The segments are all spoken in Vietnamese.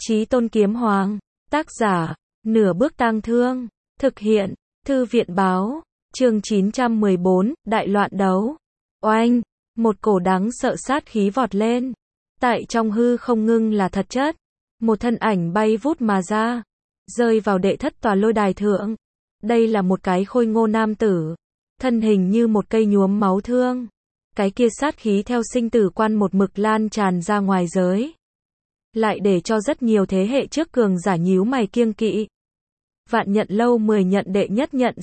Chí Tôn Kiếm Hoàng, tác giả, Nửa Bước Tang Thương, thực hiện, Thư viện báo, chương 914, Đại loạn đấu. Oanh, một cổ đáng sợ sát khí vọt lên. Tại trong hư không ngưng là thật chất. Một thân ảnh bay vút mà ra, rơi vào đệ thất tòa lôi đài thượng. Đây là một cái khôi ngô nam tử, thân hình như một cây nhuốm máu thương. Cái kia sát khí theo sinh tử quan một mực lan tràn ra ngoài giới, lại để cho rất nhiều thế hệ trước cường giả nhíu mày kiêng kỵ. Vạn Nhận Lâu 10 nhận đệ nhất nhận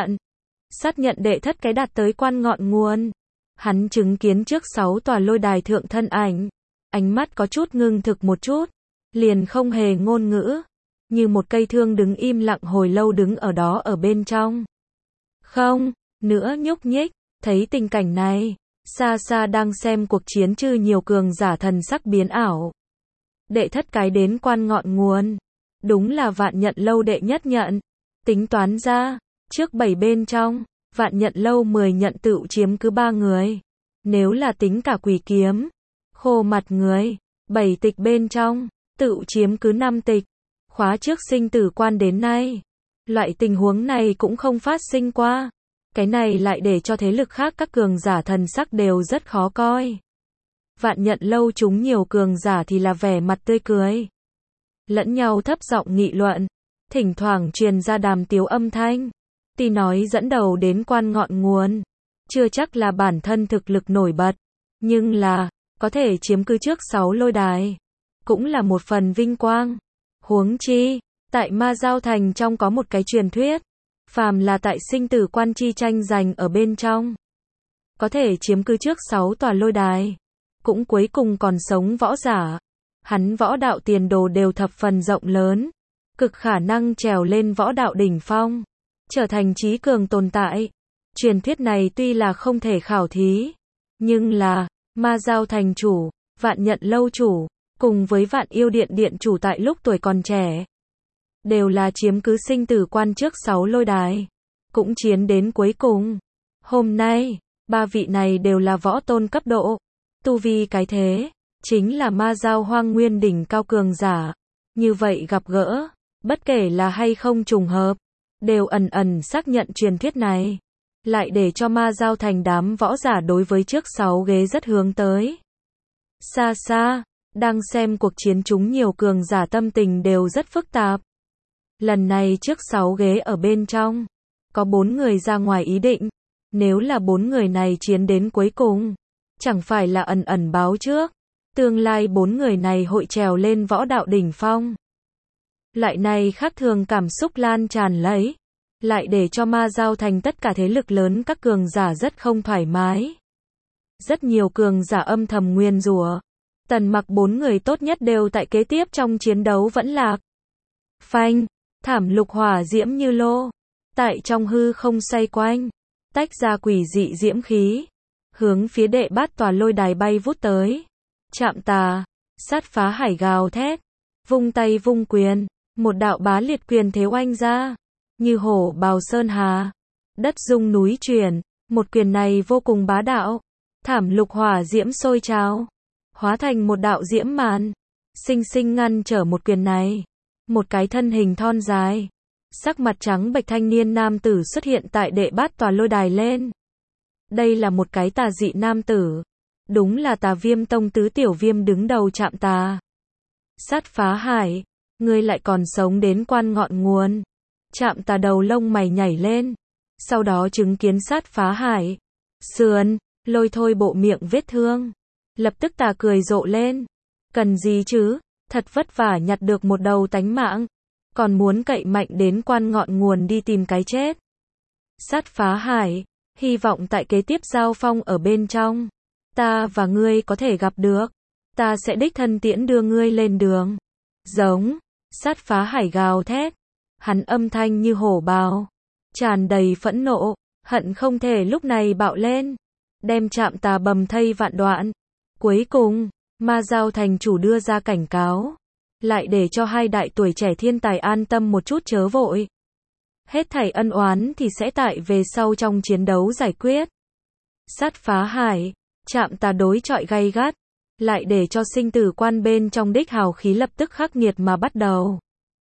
sát nhận đệ thất cái đạt tới quan ngọn nguồn. Hắn chứng kiến trước 6 tòa lôi đài thượng thân ảnh, ánh mắt có chút ngưng thực một chút, liền không hề ngôn ngữ, như một cây thương đứng im lặng hồi lâu đứng ở đó ở bên trong. Không nữa nhúc nhích. Thấy tình cảnh này, xa xa đang xem cuộc chiến chư nhiều cường giả thần sắc biến ảo. Đệ thất cái đến quan ngọn nguồn, đúng là Vạn Nhận Lâu đệ nhất nhận. Tính toán ra, trước 7 bên trong, Vạn Nhận Lâu 10 nhận tựu chiếm cứ 3 người. Nếu là tính cả Quỷ Kiếm, Khô Mặt người, 7 tịch bên trong, tựu chiếm cứ 5 tịch. Khóa trước sinh tử quan đến nay, loại tình huống này cũng không phát sinh qua. Cái này lại để cho thế lực khác các cường giả thần sắc đều rất khó coi. Vạn Nhận Lâu chúng nhiều cường giả thì là vẻ mặt tươi cười, lẫn nhau thấp giọng nghị luận, thỉnh thoảng truyền ra đàm tiếu âm thanh. Tuy nói dẫn đầu đến quan ngọn nguồn, chưa chắc là bản thân thực lực nổi bật, nhưng là, có thể chiếm cứ trước 6 lôi đài, cũng là một phần vinh quang. Huống chi, tại Ma Giao Thành trong có một cái truyền thuyết, phàm là tại sinh tử quan chi tranh giành ở bên trong, có thể chiếm cứ trước 6 tòa lôi đài, cũng cuối cùng còn sống võ giả, hắn võ đạo tiền đồ đều thập phần rộng lớn, cực khả năng trèo lên võ đạo đỉnh phong, trở thành chí cường tồn tại. Truyền thuyết này tuy là không thể khảo thí, nhưng là, Ma Giao Thành chủ, Vạn Nhận Lâu chủ, cùng với Vạn Yêu Điện điện chủ tại lúc tuổi còn trẻ, đều là chiếm cứ sinh tử quan trước 6 lôi đài, cũng chiến đến cuối cùng. Hôm nay, 3 vị này đều là võ tôn cấp độ, tu vi cái thế, chính là Ma Giao Hoang Nguyên đỉnh cao cường giả. Như vậy gặp gỡ, bất kể là hay không trùng hợp, đều ẩn ẩn xác nhận truyền thuyết này, lại để cho Ma Giao Thành đám võ giả đối với trước 6 ghế rất hướng tới. Xa xa, đang xem cuộc chiến chúng nhiều cường giả tâm tình đều rất phức tạp. Lần này trước 6 ghế ở bên trong, có 4 người ra ngoài ý định. Nếu là 4 người này chiến đến cuối cùng, chẳng phải là ẩn ẩn báo trước, tương lai 4 người này hội trèo lên võ đạo đỉnh phong. Loại này khác thường cảm xúc lan tràn lấy, lại để cho Ma Giao Thành tất cả thế lực lớn các cường giả rất không thoải mái. Rất nhiều cường giả âm thầm nguyền rủa, Tần Mặc 4 người tốt nhất đều tại kế tiếp trong chiến đấu vẫn lạc. Phanh, thảm lục hỏa diễm như lô, tại trong hư không xoay quanh, tách ra quỷ dị diễm khí, hướng phía đệ bát tòa lôi đài bay vút tới. Chạm tà, sát phá hải gào thét, vung tay vung quyền, một đạo bá liệt quyền thế oanh ra, như hổ bào sơn hà, đất rung núi chuyển. Một quyền này vô cùng bá đạo, thảm lục hỏa diễm sôi trào, hóa thành một đạo diễm màn, sinh sinh ngăn trở một quyền này. Một cái thân hình thon dài, sắc mặt trắng bệch thanh niên nam tử xuất hiện tại đệ bát tòa lôi đài lên. Đây là một cái tà dị nam tử, đúng là Tà Viêm Tông tứ tiểu viêm đứng đầu Trạm Tà. Sát phá hải, ngươi lại còn sống đến quan ngọn nguồn. Trạm Tà đầu lông mày nhảy lên, sau đó chứng kiến sát phá hải, sườn, lôi thôi bộ miệng vết thương. Lập tức tà cười rộ lên, cần gì chứ, thật vất vả nhặt được một đầu tánh mạng, còn muốn cậy mạnh đến quan ngọn nguồn đi tìm cái chết. Sát phá hải, hy vọng tại kế tiếp giao phong ở bên trong, ta và ngươi có thể gặp được, ta sẽ đích thân tiễn đưa ngươi lên đường. Giống, sát phá hải gào thét, hắn âm thanh như hổ bào, tràn đầy phẫn nộ, hận không thể lúc này bạo lên, đem Trạm Tà bầm thây vạn đoạn. Cuối cùng, Ma Giao Thành chủ đưa ra cảnh cáo, lại để cho hai đại tuổi trẻ thiên tài an tâm một chút chớ vội. Hết thảy ân oán thì sẽ tại về sau trong chiến đấu giải quyết. Sát phá hải, Trạm Tà đối chọi gay gắt, lại để cho sinh tử quan bên trong đích hào khí lập tức khắc nghiệt mà bắt đầu.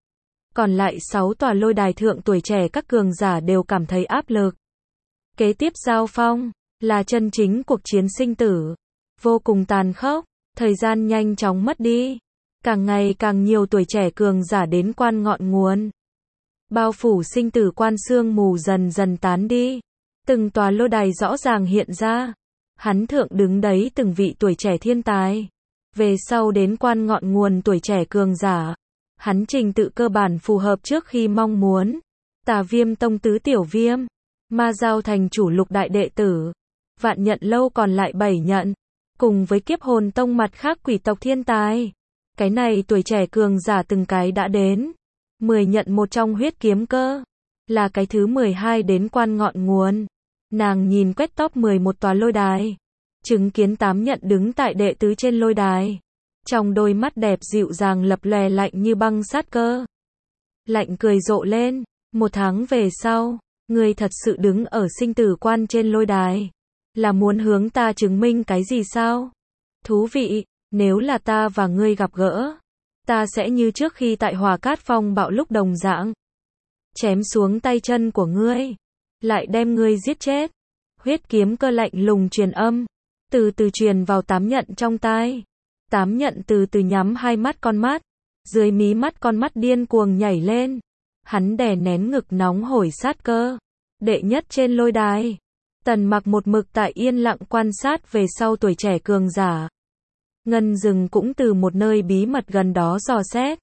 Còn lại 6 tòa lôi đài thượng tuổi trẻ các cường giả đều cảm thấy áp lực. Kế tiếp giao phong, là chân chính cuộc chiến sinh tử. Vô cùng tàn khốc, thời gian nhanh chóng mất đi. Càng ngày càng nhiều tuổi trẻ cường giả đến quan ngọn nguồn. Bao phủ sinh tử quan sương mù dần dần tán đi. Từng tòa lôi đài rõ ràng hiện ra. Hắn thượng đứng đấy từng vị tuổi trẻ thiên tài. Về sau đến quan ngọn nguồn tuổi trẻ cường giả. Hắn trình tự cơ bản phù hợp trước khi mong muốn. Tà Viêm tông tứ tiểu viêm. Ma Giao thành chủ lục đại đệ tử. Vạn nhận lâu còn lại 7 nhận. Cùng với kiếp hồn tông mặt khác quỷ tộc thiên tài. Cái này tuổi trẻ cường giả từng cái đã đến. 10 nhận một trong huyết kiếm cơ. Là cái thứ 12 đến quan ngọn nguồn. Nàng nhìn quét top 11 tòa lôi đài. Chứng kiến 8 nhận đứng tại đệ tứ trên lôi đài. Trong đôi mắt đẹp dịu dàng lập lòe lạnh như băng sát cơ. Lạnh cười rộ lên. 1 tháng về sau, ngươi thật sự đứng ở sinh tử quan trên lôi đài. Là muốn hướng ta chứng minh cái gì sao? Thú vị, nếu là ta và ngươi gặp gỡ, ta sẽ như trước khi tại Hỏa Cát Phong bạo lúc đồng dạng. Chém xuống tay chân của ngươi, lại đem ngươi giết chết. Huyết kiếm cơ lạnh lùng truyền âm, từ từ truyền vào 8 nhận trong tai. 8 nhận từ từ nhắm hai mắt con mắt, dưới mí mắt con mắt điên cuồng nhảy lên. Hắn đè nén ngực nóng hổi sát cơ. Đệ nhất trên lôi đài. Tần Mặc một mực tại yên lặng quan sát về sau tuổi trẻ cường giả. Ngân Dừng cũng từ một nơi bí mật gần đó dò xét.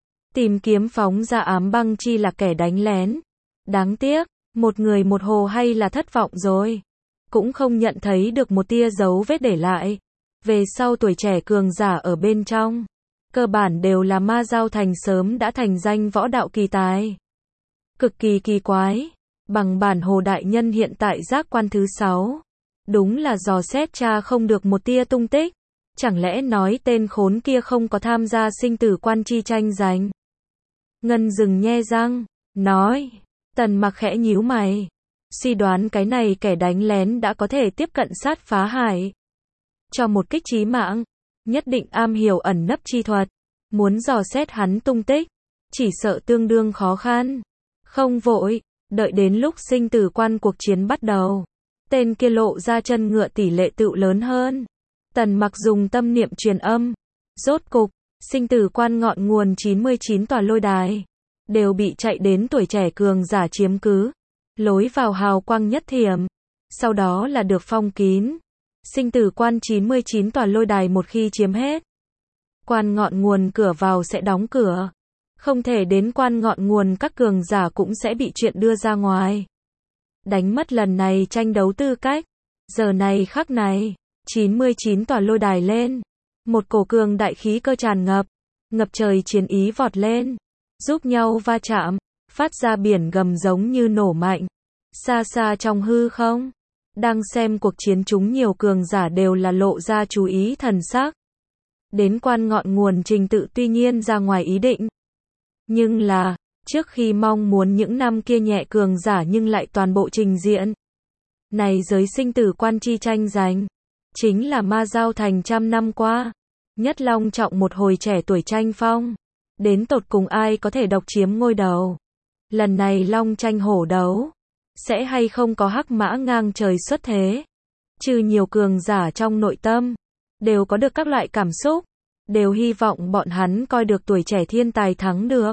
Tìm kiếm phóng ra ám băng chi là kẻ đánh lén. Đáng tiếc, một người một hồ hay là thất vọng rồi. Cũng không nhận thấy được một tia dấu vết để lại. Về sau tuổi trẻ cường giả ở bên trong. Cơ bản đều là Ma Giao thành sớm đã thành danh võ đạo kỳ tài. Cực kỳ kỳ quái. Bằng bản hồ đại nhân hiện tại giác quan thứ 6. Đúng là dò xét tra không được một tia tung tích. Chẳng lẽ nói tên khốn kia không có tham gia sinh tử quan chi tranh giành? Ngân Dừng nhe răng, nói. Tần Mặc khẽ nhíu mày. Suy đoán cái này kẻ đánh lén đã có thể tiếp cận sát phá hải. Cho một kích chí mạng. Nhất định am hiểu ẩn nấp chi thuật. Muốn dò xét hắn tung tích. Chỉ sợ tương đương khó khăn. Không vội. Đợi đến lúc sinh tử quan cuộc chiến bắt đầu. Tên kia lộ ra chân ngựa tỷ lệ tựu lớn hơn. Tần Mặc dùng tâm niệm truyền âm. Rốt cục, sinh tử quan ngọn nguồn 99 tòa lôi đài. Đều bị chạy đến tuổi trẻ cường giả chiếm cứ. Lối vào hào quang nhất thiểm. Sau đó là được phong kín. Sinh tử quan 99 tòa lôi đài một khi chiếm hết. Quan ngọn nguồn cửa vào sẽ đóng cửa. Không thể đến quan ngọn nguồn các cường giả cũng sẽ bị chuyện đưa ra ngoài. Đánh mất lần này tranh đấu tư cách. Giờ này khắc này, 99 tòa lôi đài lên. Một cổ cường đại khí cơ tràn ngập. Ngập trời chiến ý vọt lên. Giúp nhau va chạm. Phát ra biển gầm giống như nổ mạnh. Xa xa trong hư không. Đang xem cuộc chiến chúng nhiều cường giả đều là lộ ra chú ý thần sắc. Đến quan ngọn nguồn trình tự tuy nhiên ra ngoài ý định. Nhưng là, trước khi mong muốn những năm kia nhẹ cường giả nhưng lại toàn bộ trình diện. Này giới sinh tử quan chi tranh giành. Chính là Ma Giao thành trăm năm qua. Nhất long trọng một hồi trẻ tuổi tranh phong. Đến tột cùng ai có thể độc chiếm ngôi đầu. Lần này long tranh hổ đấu. Sẽ hay không có hắc mã ngang trời xuất thế. Trừ nhiều cường giả trong nội tâm. Đều có được các loại cảm xúc. Đều hy vọng bọn hắn coi được tuổi trẻ thiên tài thắng được.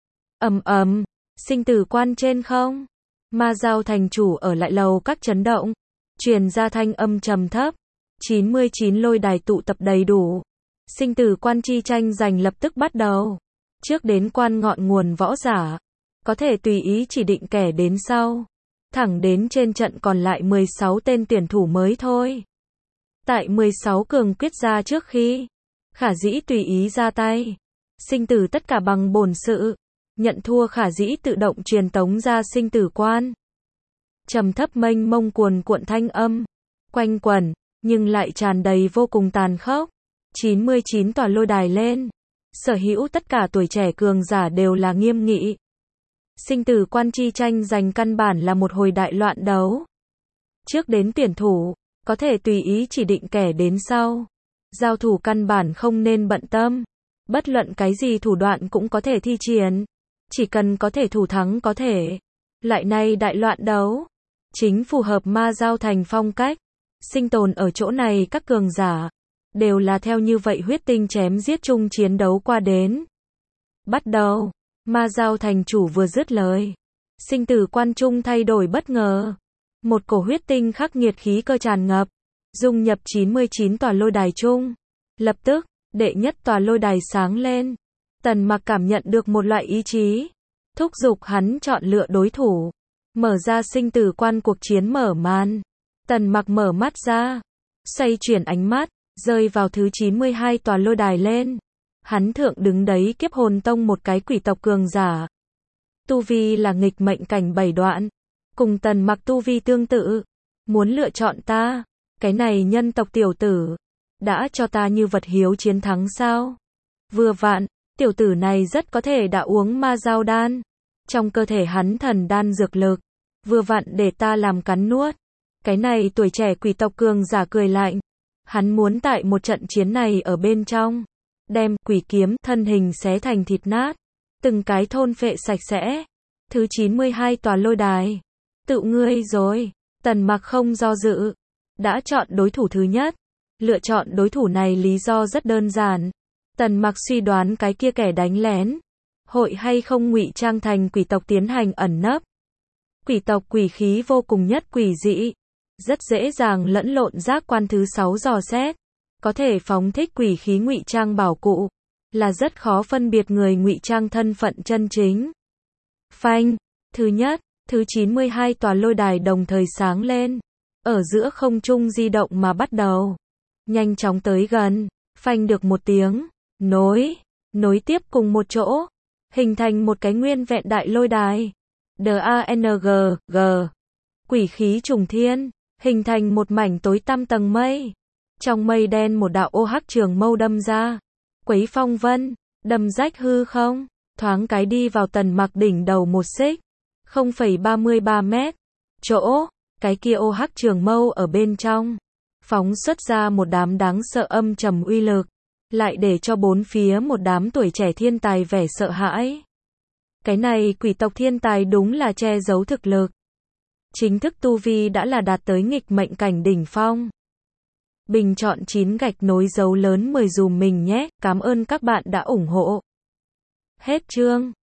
Sinh tử quan trên không. Ma Giao thành chủ ở lại lầu các chấn động. Truyền ra thanh âm trầm thấp. 99 lôi đài tụ tập đầy đủ. Sinh tử quan chi tranh giành lập tức bắt đầu. Trước đến quan ngọn nguồn võ giả. Có thể tùy ý chỉ định kẻ đến sau. Thẳng đến trên trận còn lại 16 tên tuyển thủ mới thôi. Tại 16 cường quyết ra trước khi. Khả dĩ tùy ý ra tay. Sinh tử tất cả bằng bổn sự. Nhận thua khả dĩ tự động truyền tống ra sinh tử quan. Trầm thấp mênh mông cuồn cuộn thanh âm. Quanh quẩn, nhưng lại tràn đầy vô cùng tàn khốc. 99 tòa lôi đài lên. Sở hữu tất cả tuổi trẻ cường giả đều là nghiêm nghị. Sinh tử quan chi tranh giành căn bản là một hồi đại loạn đấu. Trước đến tuyển thủ, có thể tùy ý chỉ định kẻ đến sau. Giao thủ căn bản không nên bận tâm. Bất luận cái gì thủ đoạn cũng có thể thi triển. Chỉ cần có thể thủ thắng có thể. Loại này đại loạn đấu. Chính phù hợp Ma Giao Thành phong cách. Sinh tồn ở chỗ này các cường giả. Đều là theo như vậy huyết tinh chém giết chung chiến đấu qua đến. Bắt đầu. Ma Giao Thành chủ vừa dứt lời. Sinh tử quan trung thay đổi bất ngờ. Một cổ huyết tinh khắc nghiệt khí cơ tràn ngập. Dung nhập 99 tòa lôi đài chung. Lập tức, đệ nhất tòa lôi đài sáng lên. Tần Mặc cảm nhận được một loại ý chí. Thúc giục hắn chọn lựa đối thủ. Mở ra sinh tử quan cuộc chiến mở màn. Tần Mặc mở mắt ra. Xoay chuyển ánh mắt. Rơi vào thứ 92 tòa lôi đài lên. Hắn thượng đứng đấy Kiếp Hồn Tông một cái quỷ tộc cường giả. Tu vi là nghịch mệnh cảnh 7 đoạn. Cùng Tần Mặc tu vi tương tự. Muốn lựa chọn ta. Cái này nhân tộc tiểu tử. Đã cho ta như vật hiếu chiến thắng sao? Vừa vặn, tiểu tử này rất có thể đã uống ma giao đan. Trong cơ thể hắn thần đan dược lực. Vừa vặn để ta làm cắn nuốt. Cái này tuổi trẻ quỷ tộc cường giả cười lạnh. Hắn muốn tại một trận chiến này ở bên trong. Đem quỷ kiếm thân hình xé thành thịt nát. Từng cái thôn phệ sạch sẽ. Thứ 92 tòa lôi đài. Tự ngươi rồi. Tần Mặc không do dự. Đã chọn đối thủ thứ nhất. Lựa chọn đối thủ này lý do rất đơn giản. Tần Mặc suy đoán cái kia kẻ đánh lén. Hội hay không ngụy trang thành quỷ tộc tiến hành ẩn nấp. Quỷ tộc quỷ khí vô cùng nhất quỷ dị. Rất dễ dàng lẫn lộn giác quan thứ 6 dò xét. Có thể phóng thích quỷ khí ngụy trang bảo cụ. Là rất khó phân biệt người ngụy trang thân phận chân chính. Phanh. Thứ nhất, thứ 92 tòa lôi đài đồng thời sáng lên. Ở giữa không trung di động mà bắt đầu. Nhanh chóng tới gần. Phanh được một tiếng. Nối tiếp cùng một chỗ. Hình thành một cái nguyên vẹn đại lôi đài. DANG. Quỷ khí trùng thiên. Hình thành một mảnh tối tăm tầng mây. Trong mây đen một đạo ô hắc trường mâu đâm ra. Quấy phong vân. Đâm rách hư không. Thoáng cái đi vào Tần Mặc đỉnh đầu một xích. 0,33 mét. Chỗ. Cái kia ô hắc trường mâu ở bên trong. Phóng xuất ra một đám đáng sợ âm trầm uy lực. Lại để cho bốn phía một đám tuổi trẻ thiên tài vẻ sợ hãi. Cái này quỷ tộc thiên tài đúng là che giấu thực lực. Chính thức tu vi đã là đạt tới nghịch mệnh cảnh đỉnh phong. Bình chọn 9 gạch nối dấu lớn 10 dùm mình nhé. Cảm ơn các bạn đã ủng hộ. Hết chương.